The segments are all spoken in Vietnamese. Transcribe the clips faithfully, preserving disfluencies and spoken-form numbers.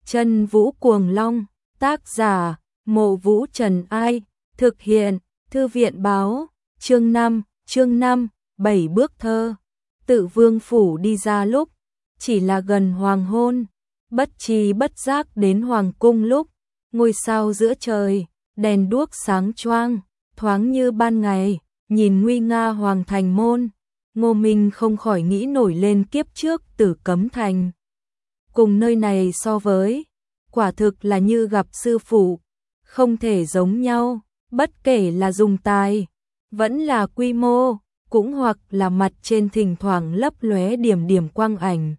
Chân Vũ Cuồng Long, tác giả, Mộ Vũ Trần Ai, thực hiện, Thư viện báo, chương năm, chương năm, bảy bước thơ. Tự Vương phủ đi ra lúc, chỉ là gần hoàng hôn, bất tri bất giác đến hoàng cung lúc, ngôi sao giữa trời, đèn đuốc sáng choang, thoáng như ban ngày, nhìn nguy nga hoàng thành môn, Ngô Minh không khỏi nghĩ nổi lên kiếp trước Tử Cấm Thành. Cùng nơi này so với, quả thực là như gặp sư phụ, không thể giống nhau, bất kể là dùng tài, vẫn là quy mô, cũng hoặc là mặt trên thỉnh thoảng lấp lóe điểm điểm quang ảnh,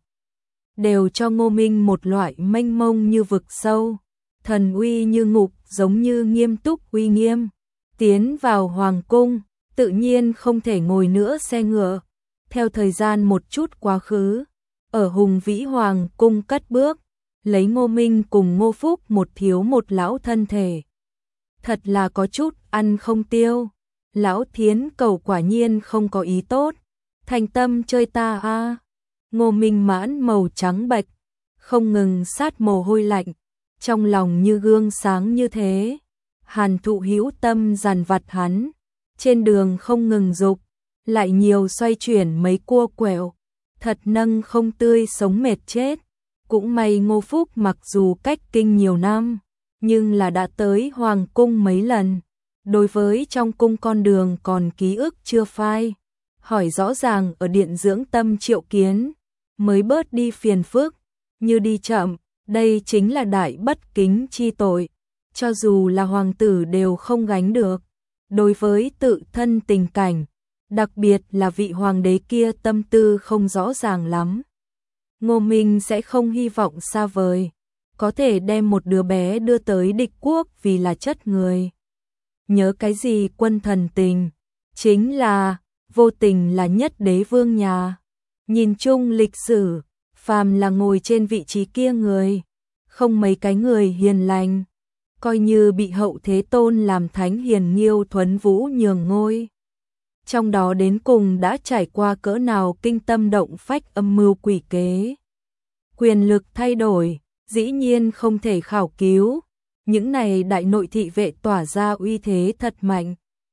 đều cho Ngô Minh một loại mênh mông như vực sâu, thần uy như ngục, giống như nghiêm túc uy nghiêm. Tiến vào hoàng cung, tự nhiên không thể ngồi nữa xe ngựa. Theo thời gian một chút quá khứ, ở Hùng Vĩ Hoàng cung cất bước, lấy Ngô Minh cùng Ngô Phúc một thiếu một lão thân thể. Thật là có chút ăn không tiêu. Lão Thiến Cầu quả nhiên không có ý tốt, thành tâm chơi ta a. À. Ngô Minh mãn màu trắng bệch, không ngừng sát mồ hôi lạnh, trong lòng như gương sáng như thế. Hàn Thụ hữu tâm dằn vặt hắn, trên đường không ngừng dục, lại nhiều xoay chuyển mấy cua quẹo, thật nâng không tươi sống mệt chết. Cũng may Ngô Phúc mặc dù cách kinh nhiều năm, nhưng là đã tới hoàng cung mấy lần, đối với trong cung con đường còn ký ức chưa phai, hỏi rõ ràng ở điện dưỡng tâm triệu kiến, mới bớt đi phiền phức, như đi chậm, đây chính là đại bất kính chi tội, cho dù là hoàng tử đều không gánh được. Đối với tự thân tình cảnh, đặc biệt là vị hoàng đế kia tâm tư không rõ ràng lắm, Ngô Minh sẽ không hy vọng xa vời, có thể đem một đứa bé đưa tới địch quốc vì là chất người. Nhớ cái gì quân thần tình, chính là vô tình là nhất đế vương nhà. Nhìn chung lịch sử, phàm là ngồi trên vị trí kia người, không mấy cái người hiền lành, coi như bị hậu thế tôn làm thánh hiền nghiêu thuấn vũ nhường ngôi. Trong đó đến cùng đã trải qua cỡ nào kinh tâm động phách âm mưu quỷ kế. Quyền lực thay đổi, dĩ nhiên không thể khảo cứu, những này đại nội thị vệ tỏa ra uy thế thật mạnh.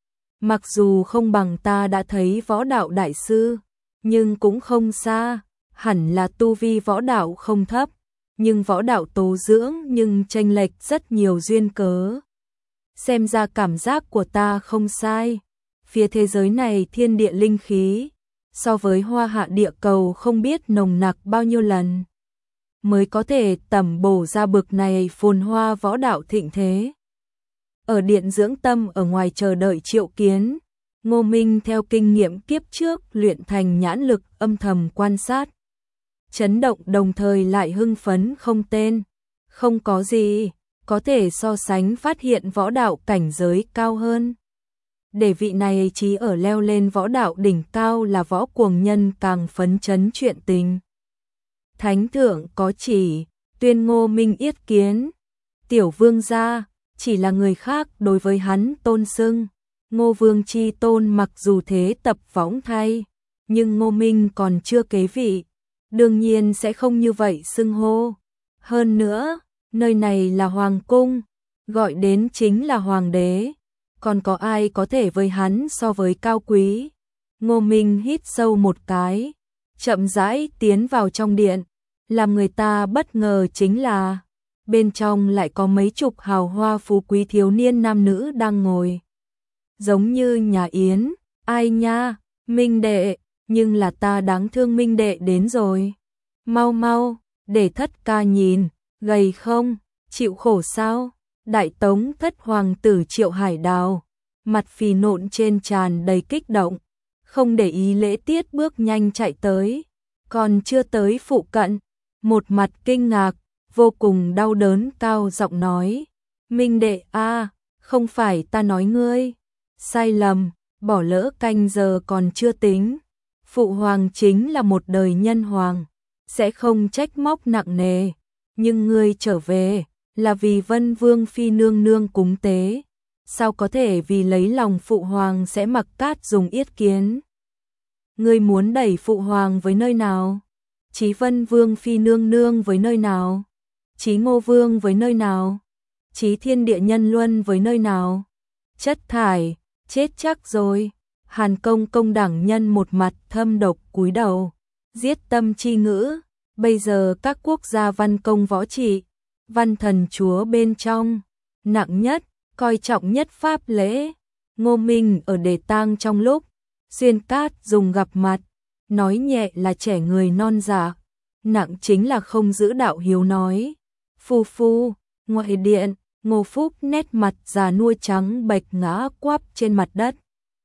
Mặc dù không bằng ta đã thấy võ đạo đại sư, nhưng cũng không xa, hẳn là tu vi võ đạo không thấp, nhưng võ đạo tố dưỡng nhưng chênh lệch rất nhiều duyên cớ. Xem ra cảm giác của ta không sai, phía thế giới này thiên địa linh khí, so với hoa hạ địa cầu không biết nồng nặc bao nhiêu lần, mới có thể tẩm bổ ra bực này phồn hoa võ đạo thịnh thế. Ở điện dưỡng tâm ở ngoài chờ đợi triệu kiến, Ngô Minh theo kinh nghiệm kiếp trước luyện thành nhãn lực âm thầm quan sát. Chấn động đồng thời lại hưng phấn không tên, không có gì có thể so sánh phát hiện võ đạo cảnh giới cao hơn. Để vị này chí ở leo lên võ đạo đỉnh cao là võ cuồng nhân càng phấn chấn chuyện tình. Thánh thượng có chỉ, tuyên Ngô Minh yết kiến. Tiểu vương gia, chỉ là người khác đối với hắn tôn xưng. Ngô Vương chi tôn mặc dù thế tập võng thay, nhưng Ngô Minh còn chưa kế vị, đương nhiên sẽ không như vậy xưng hô. Hơn nữa, nơi này là hoàng cung, gọi đến chính là hoàng đế, còn có ai có thể với hắn so với cao quý. Ngô Minh hít sâu một cái, chậm rãi tiến vào trong điện, làm người ta bất ngờ chính là bên trong lại có mấy chục hào hoa phú quý thiếu niên nam nữ đang ngồi. Giống như nhà yến, ai nha, Minh đệ, nhưng là ta đáng thương Minh đệ đến rồi. Mau mau, để thất ca nhìn, gầy không, chịu khổ sao? Đại tống thất hoàng tử Triệu Hải Đào, mặt phì nộn trên tràn đầy kích động, không để ý lễ tiết bước nhanh chạy tới, còn chưa tới phụ cận, một mặt kinh ngạc, vô cùng đau đớn cao giọng nói, Minh đệ a, không phải ta nói ngươi, sai lầm, bỏ lỡ canh giờ còn chưa tính, phụ hoàng chính là một đời nhân hoàng, sẽ không trách móc nặng nề, nhưng ngươi trở về là vì Vân Vương phi nương nương cúng tế, sao có thể vì lấy lòng phụ hoàng sẽ mặc cát dùng yết kiến? Ngươi muốn đẩy phụ hoàng với nơi nào? Chí Vân Vương phi nương nương với nơi nào? Chí Ngô Vương với nơi nào? Chí thiên địa nhân luân với nơi nào? Chất thải, chết chắc rồi. Hàn Công công đẳng nhân một mặt thâm độc cúi đầu, giết tâm chi ngữ. Bây giờ các quốc gia văn công võ trị, văn thần chúa bên trong, nặng nhất, coi trọng nhất pháp lễ. Ngô Minh ở đề tang trong lúc Xuyên Cát dùng gặp mặt, nói nhẹ là trẻ người non dạ, nặng chính là không giữ đạo hiếu nói. Phu phu, ngoại điện, Ngô Phúc nét mặt già nua trắng bệch ngã quắp trên mặt đất.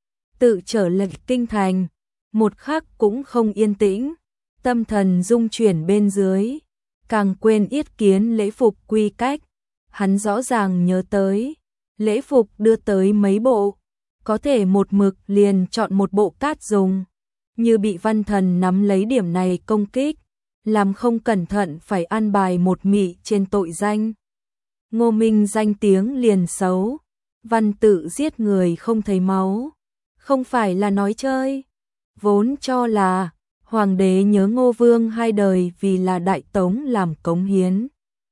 Tự trở lệnh kinh thành, một khắc cũng không yên tĩnh, tâm thần rung chuyển bên dưới, càng quên yết kiến lễ phục quy cách. Hắn rõ ràng nhớ tới, lễ phục đưa tới mấy bộ, có thể một mực liền chọn một bộ cát dùng, như bị văn thần nắm lấy điểm này công kích, làm không cẩn thận phải an bài một mị trên tội danh. Ngô Minh danh tiếng liền xấu, văn tự giết người không thấy máu, không phải là nói chơi. Vốn cho là hoàng đế nhớ Ngô Vương hai đời vì là Đại Tống làm cống hiến,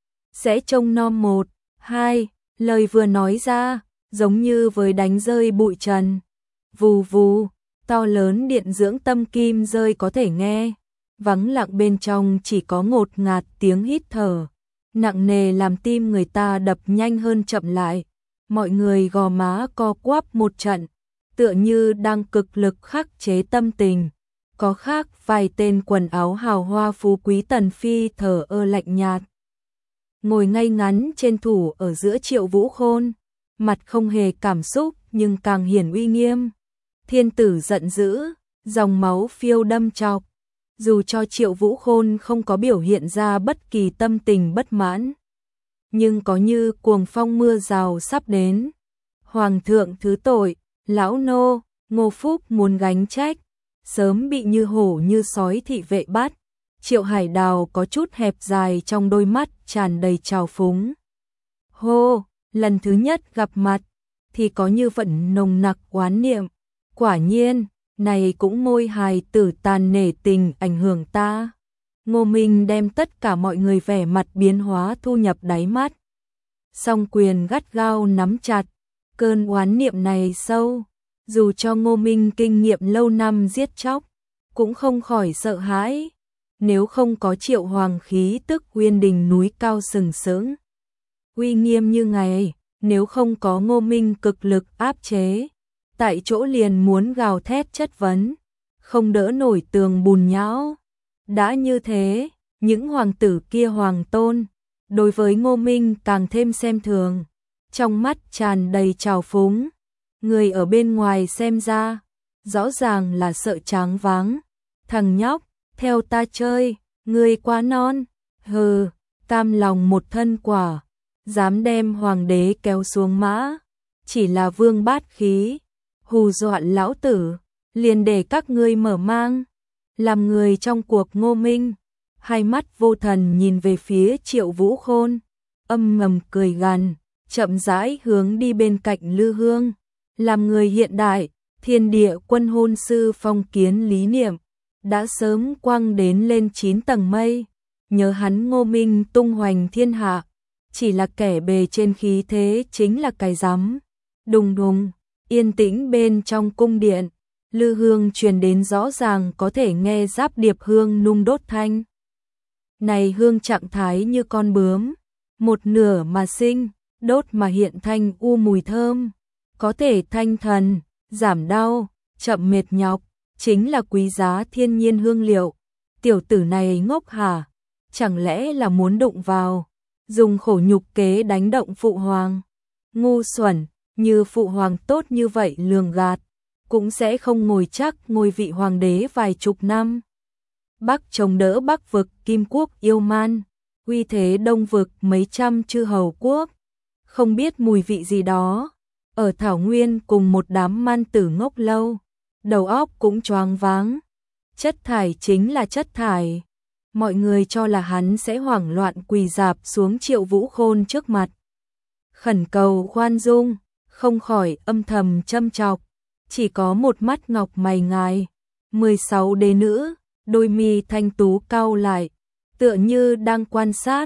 sẽ trông nom một, hai, lời vừa nói ra, giống như với đánh rơi bụi trần. Vù vù, to lớn điện dưỡng tâm kim rơi có thể nghe, vắng lặng bên trong chỉ có ngột ngạt tiếng hít thở, nặng nề làm tim người ta đập nhanh hơn chậm lại. Mọi người gò má co quắp một trận, tựa như đang cực lực khắc chế tâm tình. Có khác vài tên quần áo hào hoa phú quý tần phi thở ơ lạnh nhạt, ngồi ngay ngắn trên thủ ở giữa Triệu Vũ Khôn, mặt không hề cảm xúc nhưng càng hiển uy nghiêm. Thiên tử giận dữ, dòng máu phiêu đâm chọc, dù cho Triệu Vũ Khôn không có biểu hiện ra bất kỳ tâm tình bất mãn, nhưng có như cuồng phong mưa rào sắp đến. Hoàng thượng thứ tội, lão nô, Ngô Phúc muốn gánh trách, sớm bị như hổ như sói thị vệ bắt. Triệu Hải Đào có chút hẹp dài trong đôi mắt tràn đầy trào phúng. Hô, lần thứ nhất gặp mặt thì có như vận nồng nặc oán niệm. Quả nhiên, này cũng môi hài tử tàn nể tình ảnh hưởng ta. Ngô Minh đem tất cả mọi người vẻ mặt biến hóa thu nhập đáy mắt. Song quyền gắt gao nắm chặt, cơn oán niệm này sâu, dù cho Ngô Minh kinh nghiệm lâu năm giết chóc, cũng không khỏi sợ hãi. Nếu không có Triệu Hoàng khí tức Uyên Đình núi cao sừng sững, uy nghiêm như ngày, nếu không có Ngô Minh cực lực áp chế, tại chỗ liền muốn gào thét chất vấn, không đỡ nổi tường bùn nhão. Đã như thế, những hoàng tử kia hoàng tôn, đối với Ngô Minh càng thêm xem thường, trong mắt tràn đầy trào phúng. Người ở bên ngoài xem ra, rõ ràng là sợ tráng váng. Thằng nhóc, theo ta chơi, ngươi quá non, hừ, cam lòng một thân quả, dám đem hoàng đế kéo xuống mã, chỉ là vương bát khí, hù dọa lão tử, liền để các ngươi mở mang. Làm người trong cuộc Ngô Minh, hai mắt vô thần nhìn về phía Triệu Vũ Khôn, âm ngầm cười gằn, chậm rãi hướng đi bên cạnh Lư Hương. Làm người hiện đại, thiên địa quân hôn sư phong kiến lý niệm, đã sớm quăng đến lên chín tầng mây. Nhớ hắn Ngô Minh tung hoành thiên hạ, chỉ là kẻ bề trên khí thế chính là cái rắm. Đùng đùng, yên tĩnh bên trong cung điện, Lư Hương truyền đến rõ ràng có thể nghe giáp điệp hương nung đốt thanh. Này hương trạng thái như con bướm, một nửa mà sinh, đốt mà hiện thanh u mùi thơm, có thể thanh thần, giảm đau, chậm mệt nhọc, chính là quý giá thiên nhiên hương liệu. Tiểu tử này ngốc hả? Chẳng lẽ là muốn đụng vào, dùng khổ nhục kế đánh động phụ hoàng? Ngu xuẩn, như phụ hoàng tốt như vậy lường gạt, cũng sẽ không ngồi chắc ngôi vị hoàng đế vài chục năm. Bắc chống đỡ Bắc vực Kim quốc yêu man, uy thế Đông vực mấy trăm chư hầu quốc, không biết mùi vị gì đó. Ở Thảo Nguyên cùng một đám man tử ngốc lâu, đầu óc cũng choáng váng. Chất thải chính là chất thải. Mọi người cho là hắn sẽ hoảng loạn quỳ dạp xuống Triệu Vũ Khôn trước mặt, khẩn cầu khoan dung, không khỏi âm thầm châm chọc. Chỉ có một mắt ngọc mày ngài, mười sáu đế nữ, đôi mi thanh tú cau lại, tựa như đang quan sát.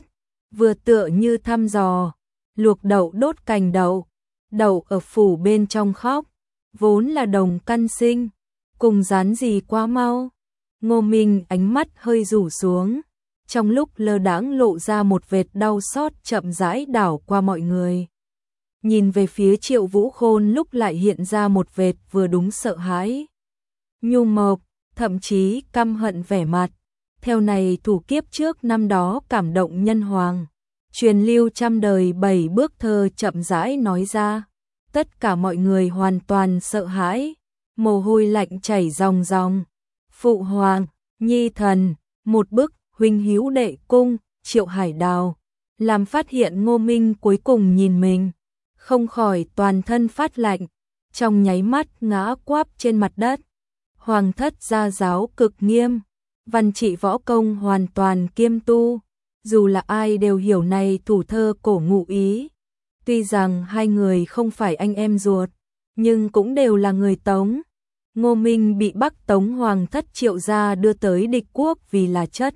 vừa tựa như thăm dò, luộc đậu đốt cành đậu, đậu ở phủ bên trong khóc, vốn là đồng căn sinh, cùng dán gì quá mau. Ngô Minh ánh mắt hơi rủ xuống, trong lúc lơ đãng lộ ra một vệt đau xót chậm rãi đảo qua mọi người. Nhìn về phía Triệu Vũ Khôn lúc lại hiện ra một vệt vừa đúng sợ hãi, nhu mộc, thậm chí căm hận vẻ mặt. Theo này thủ kiếp trước năm đó cảm động nhân hoàng, truyền lưu trăm đời bảy bước thơ chậm rãi nói ra. Tất cả mọi người hoàn toàn sợ hãi, mồ hôi lạnh chảy ròng ròng. Phụ hoàng, nhi thần, một bức, huynh hữu đệ cung, Triệu Hải Đào, làm phát hiện Ngô Minh cuối cùng nhìn mình, không khỏi toàn thân phát lạnh, trong nháy mắt ngã quáp trên mặt đất. Hoàng thất gia giáo cực nghiêm, văn trị võ công hoàn toàn kiêm tu, dù là ai đều hiểu này thủ thơ cổ ngụ ý. Tuy rằng hai người không phải anh em ruột, nhưng cũng đều là người Tống. Ngô Minh bị Bắc Tống Hoàng thất Triệu gia đưa tới địch quốc vì là chất.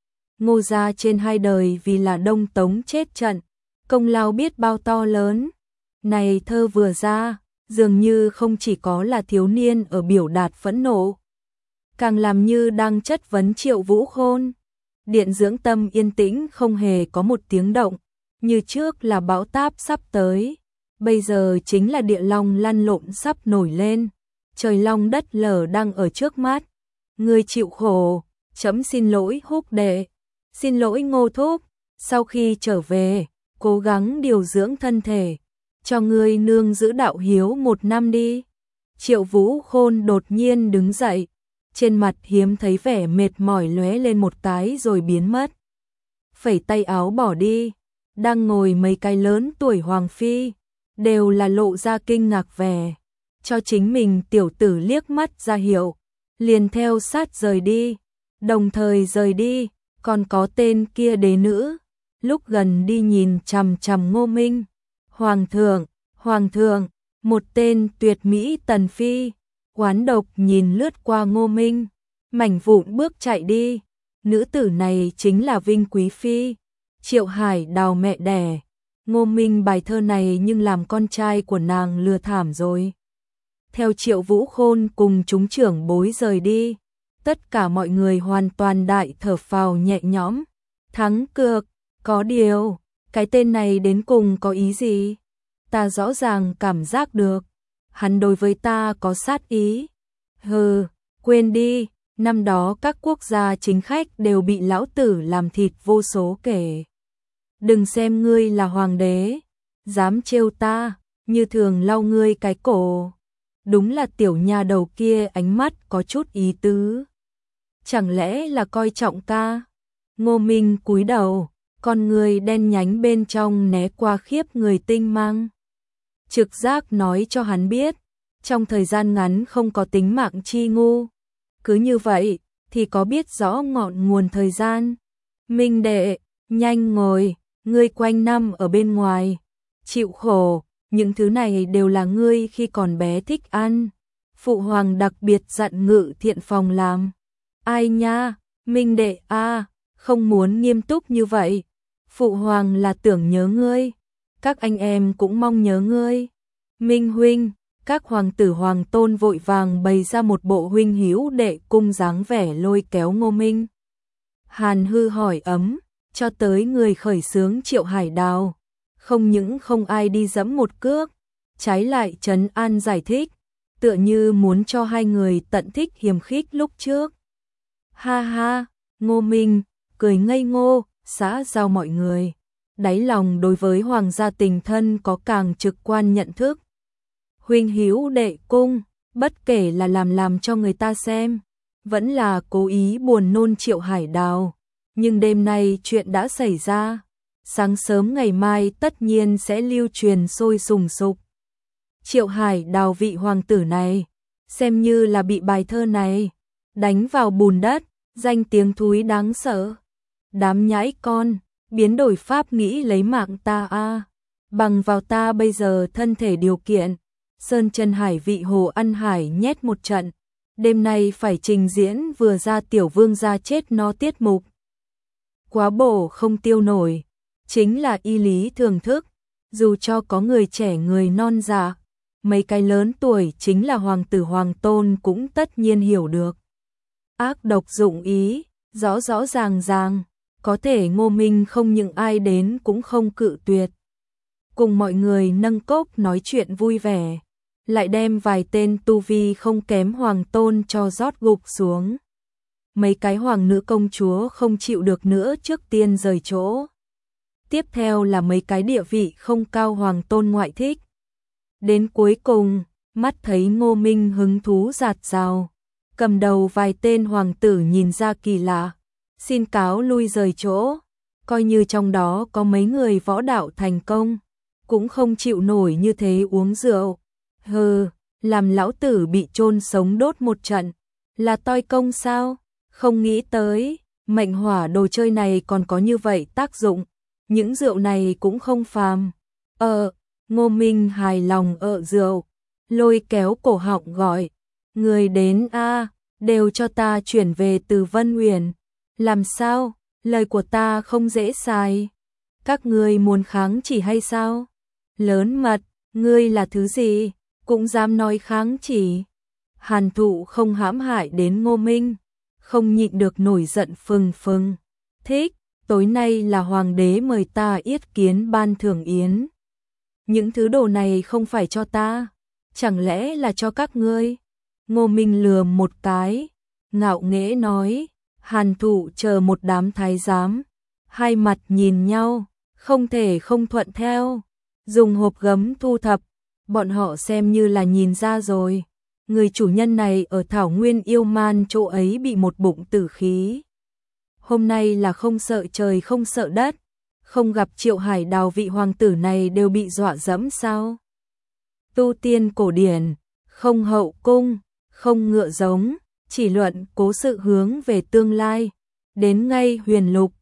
Ngô gia trên hai đời vì là Đông Tống chết trận, công lao biết bao to lớn. Này thơ vừa ra, dường như không chỉ có là thiếu niên ở biểu đạt phẫn nộ, càng làm như đang chất vấn Triệu Vũ Khôn. Điện dưỡng tâm yên tĩnh không hề có một tiếng động, như trước là bão táp sắp tới, bây giờ chính là địa long lăn lộn sắp nổi lên, trời long đất lở đang ở trước mắt. Ngươi chịu khổ, chấm xin lỗi Húc đệ, xin lỗi Ngô thúc, sau khi trở về, cố gắng điều dưỡng thân thể, cho ngươi nương giữ đạo hiếu một năm đi. Triệu Vũ Khôn đột nhiên đứng dậy, trên mặt hiếm thấy vẻ mệt mỏi lóe lên một cái rồi biến mất. Phẩy tay áo bỏ đi, đang ngồi mấy cái lớn tuổi hoàng phi, đều là lộ ra kinh ngạc vẻ, cho chính mình tiểu tử liếc mắt ra hiệu, liền theo sát rời đi, đồng thời rời đi, còn có tên kia đế nữ, lúc gần đi nhìn chằm chằm Ngô Minh. Hoàng thượng, hoàng thượng, một tên tuyệt mỹ tần phi, oán độc nhìn lướt qua Ngô Minh, mảnh vụn bước chạy đi. Nữ tử này chính là Vinh Quý Phi, Triệu Hải Đào mẹ đẻ. Ngô Minh bài thơ này nhưng làm con trai của nàng lừa thảm rồi. Theo Triệu Vũ Khôn cùng chúng trưởng bối rời đi, tất cả mọi người hoàn toàn đại thở phào nhẹ nhõm. Thắng cược, có điều, cái tên này đến cùng có ý gì? Ta rõ ràng cảm giác được, hắn đối với ta có sát ý. Hừ, quên đi, năm đó các quốc gia chính khách đều bị lão tử làm thịt vô số kể. Đừng xem ngươi là hoàng đế, dám trêu ta, như thường lau ngươi cái cổ. Đúng là tiểu nha đầu kia ánh mắt có chút ý tứ. Chẳng lẽ là coi trọng ta? Ngô Minh cúi đầu, con người đen nhánh bên trong né qua khiếp người tinh mang. Trực giác nói cho hắn biết, trong thời gian ngắn không có tính mạng chi ngu. Cứ như vậy, thì có biết rõ ngọn nguồn thời gian. Minh đệ, nhanh ngồi, ngươi quanh năm ở bên ngoài, chịu khổ, những thứ này đều là ngươi khi còn bé thích ăn. Phụ hoàng đặc biệt dặn Ngự Thiện phòng làm. Ai nha, Minh đệ a, à, không muốn nghiêm túc như vậy. Phụ hoàng là tưởng nhớ ngươi, các anh em cũng mong nhớ ngươi. Minh huynh, các hoàng tử hoàng tôn vội vàng bày ra một bộ huynh hữu đệ cung dáng vẻ lôi kéo Ngô Minh. Hàn Hư hỏi ấm, cho tới người khởi xướng Triệu Hải Đào, không những không ai đi dẫm một cước, trái lại trấn an giải thích, tựa như muốn cho hai người tận thích hiềm khích lúc trước. Ha ha, Ngô Minh, cười ngây ngô, xã giao mọi người, đáy lòng đối với hoàng gia tình thân có càng trực quan nhận thức. Huynh hữu đệ cung, bất kể là làm làm cho người ta xem, vẫn là cố ý buồn nôn Triệu Hải Đào, nhưng đêm nay chuyện đã xảy ra, sáng sớm ngày mai tất nhiên sẽ lưu truyền sôi sùng sục. Triệu Hải Đào vị hoàng tử này, xem như là bị bài thơ này đánh vào bùn đất, danh tiếng thúi đáng sợ. Đám nhãi con, biến đổi pháp nghĩ lấy mạng ta a, à. Bằng vào ta bây giờ thân thể điều kiện, Sơn Chân Hải vị Hồ Ăn Hải nhét một trận, đêm nay phải trình diễn vừa ra tiểu vương gia chết no tiết mục. Quá bổ không tiêu nổi, chính là y lý thường thức, dù cho có người trẻ người non già, mấy cái lớn tuổi chính là hoàng tử hoàng tôn cũng tất nhiên hiểu được. Ác độc dụng ý, rõ rõ ràng ràng, có thể Ngô Minh không những ai đến cũng không cự tuyệt. Cùng mọi người nâng cốc nói chuyện vui vẻ, lại đem vài tên tu vi không kém hoàng tôn cho rót gục xuống. Mấy cái hoàng nữ công chúa không chịu được nữa trước tiên rời chỗ. Tiếp theo là mấy cái địa vị không cao hoàng tôn ngoại thích. Đến cuối cùng, mắt thấy Ngô Minh hứng thú rạt rào, cầm đầu vài tên hoàng tử nhìn ra kỳ lạ, xin cáo lui rời chỗ, coi như trong đó có mấy người võ đạo thành công, cũng không chịu nổi như thế uống rượu. Hừ, làm lão tử bị chôn sống đốt một trận, là toi công sao? Không nghĩ tới, mệnh hỏa đồ chơi này còn có như vậy tác dụng, những rượu này cũng không phàm. Ờ, Ngô Minh hài lòng ợ rượu, lôi kéo cổ họng gọi, người đến a, đều cho ta chuyển về từ Vân Uyển. Làm sao, lời của ta không dễ xài. Các ngươi muốn kháng chỉ hay sao? Lớn mật, ngươi là thứ gì, cũng dám nói kháng chỉ. Hàn Thụ không hãm hại đến Ngô Minh, không nhịn được nổi giận phừng phừng. Thích, tối nay là hoàng đế mời ta yết kiến ban thưởng yến. Những thứ đồ này không phải cho ta, chẳng lẽ là cho các ngươi? Ngô Minh lườm một cái, ngạo nghễ nói. Hàn Thụ chờ một đám thái giám, hai mặt nhìn nhau, không thể không thuận theo, dùng hộp gấm thu thập, bọn họ xem như là nhìn ra rồi, người chủ nhân này ở Thảo Nguyên Yêu Man chỗ ấy bị một bụng tử khí. Hôm nay là không sợ trời không sợ đất, không gặp Triệu Hải Đào vị hoàng tử này đều bị dọa dẫm sao? Tu tiên cổ điển, không hậu cung, không ngựa giống, chỉ luận cố sự hướng về tương lai, đến ngay huyền lục,